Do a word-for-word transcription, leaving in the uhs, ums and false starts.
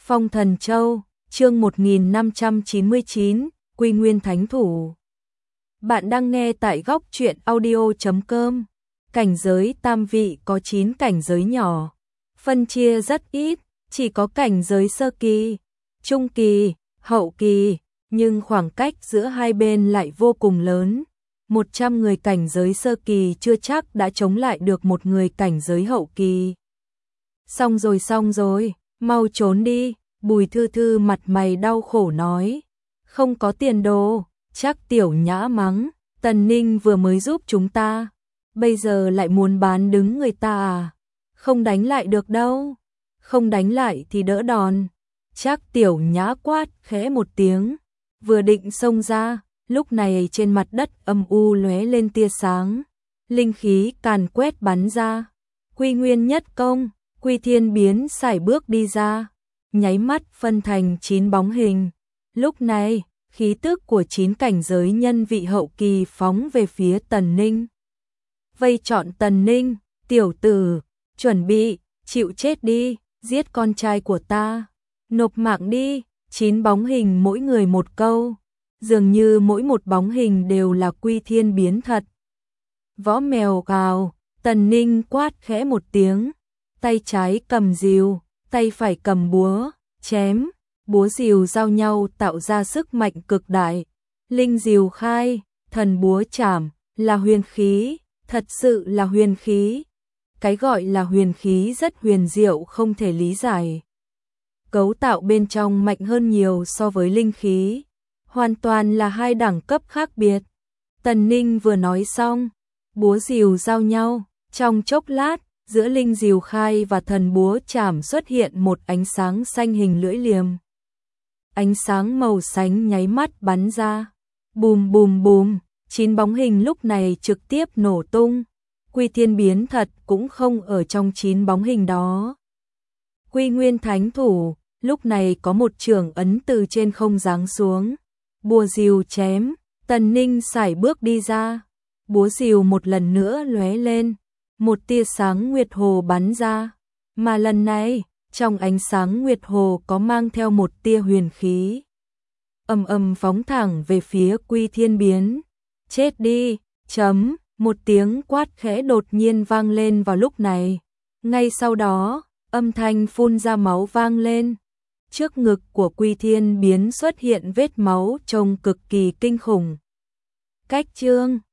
Phong Thần Châu, chương một nghìn năm trăm chín mươi chín, Quy Nguyên Thánh Thủ. Bạn đang nghe tại góc truyện audio chấm com. Cảnh giới tam vị có chín cảnh giới nhỏ, phân chia rất ít, chỉ có cảnh giới sơ kỳ, trung kỳ, hậu kỳ, nhưng khoảng cách giữa hai bên lại vô cùng lớn. một trăm người cảnh giới sơ kỳ chưa chắc đã chống lại được một người cảnh giới hậu kỳ. Xong rồi xong rồi, mau trốn đi, Bùi Thư Thư mặt mày đau khổ nói. Không có tiền đồ, chắc Tiểu Nhã mắng, Tần Ninh vừa mới giúp chúng ta, bây giờ lại muốn bán đứng người ta à? Không đánh lại được đâu, không đánh lại thì đỡ đòn. Chắc Tiểu Nhã quát khẽ một tiếng, vừa định xông ra, lúc này trên mặt đất âm u lóe lên tia sáng, linh khí càn quét bắn ra. Quy Nguyên nhất công, Quy Thiên biến sải bước đi ra, nháy mắt phân thành chín bóng hình. Lúc này, khí tức của chín cảnh giới nhân vị hậu kỳ phóng về phía Tần Ninh. Vây trọn Tần Ninh, tiểu tử, chuẩn bị, chịu chết đi, giết con trai của ta, nộp mạng đi. Chín bóng hình mỗi người một câu, dường như mỗi một bóng hình đều là Quy Thiên biến thật. Võ mèo gào, Tần Ninh quát khẽ một tiếng, tay trái cầm rìu, tay phải cầm búa, chém, búa rìu giao nhau tạo ra sức mạnh cực đại. Linh rìu khai, thần búa chảm, là huyền khí, thật sự là huyền khí. Cái gọi là huyền khí rất huyền diệu không thể lý giải. Cấu tạo bên trong mạnh hơn nhiều so với linh khí, hoàn toàn là hai đẳng cấp khác biệt. Tần Ninh vừa nói xong, búa rìu giao nhau, trong chốc lát, giữa linh rìu khai và thần búa chảm xuất hiện một ánh sáng xanh hình lưỡi liềm. Ánh sáng màu xanh nháy mắt bắn ra, bùm bùm bùm, chín bóng hình lúc này trực tiếp nổ tung. Quy Thiên biến thật cũng không ở trong chín bóng hình đó. Quy Nguyên Thánh Thủ, lúc này có một chưởng ấn từ trên không giáng xuống, búa rìu chém, Tần Ninh sải bước đi ra, búa rìu một lần nữa lóe lên, một tia sáng nguyệt hồ bắn ra, mà lần này, trong ánh sáng nguyệt hồ có mang theo một tia huyền khí. Ầm ầm phóng thẳng về phía Quy Thiên biến. Chết đi, chấm, một tiếng quát khẽ đột nhiên vang lên vào lúc này. Ngay sau đó, âm thanh phun ra máu vang lên. Trước ngực của Quy Thiên biến xuất hiện vết máu trông cực kỳ kinh khủng. Cách chương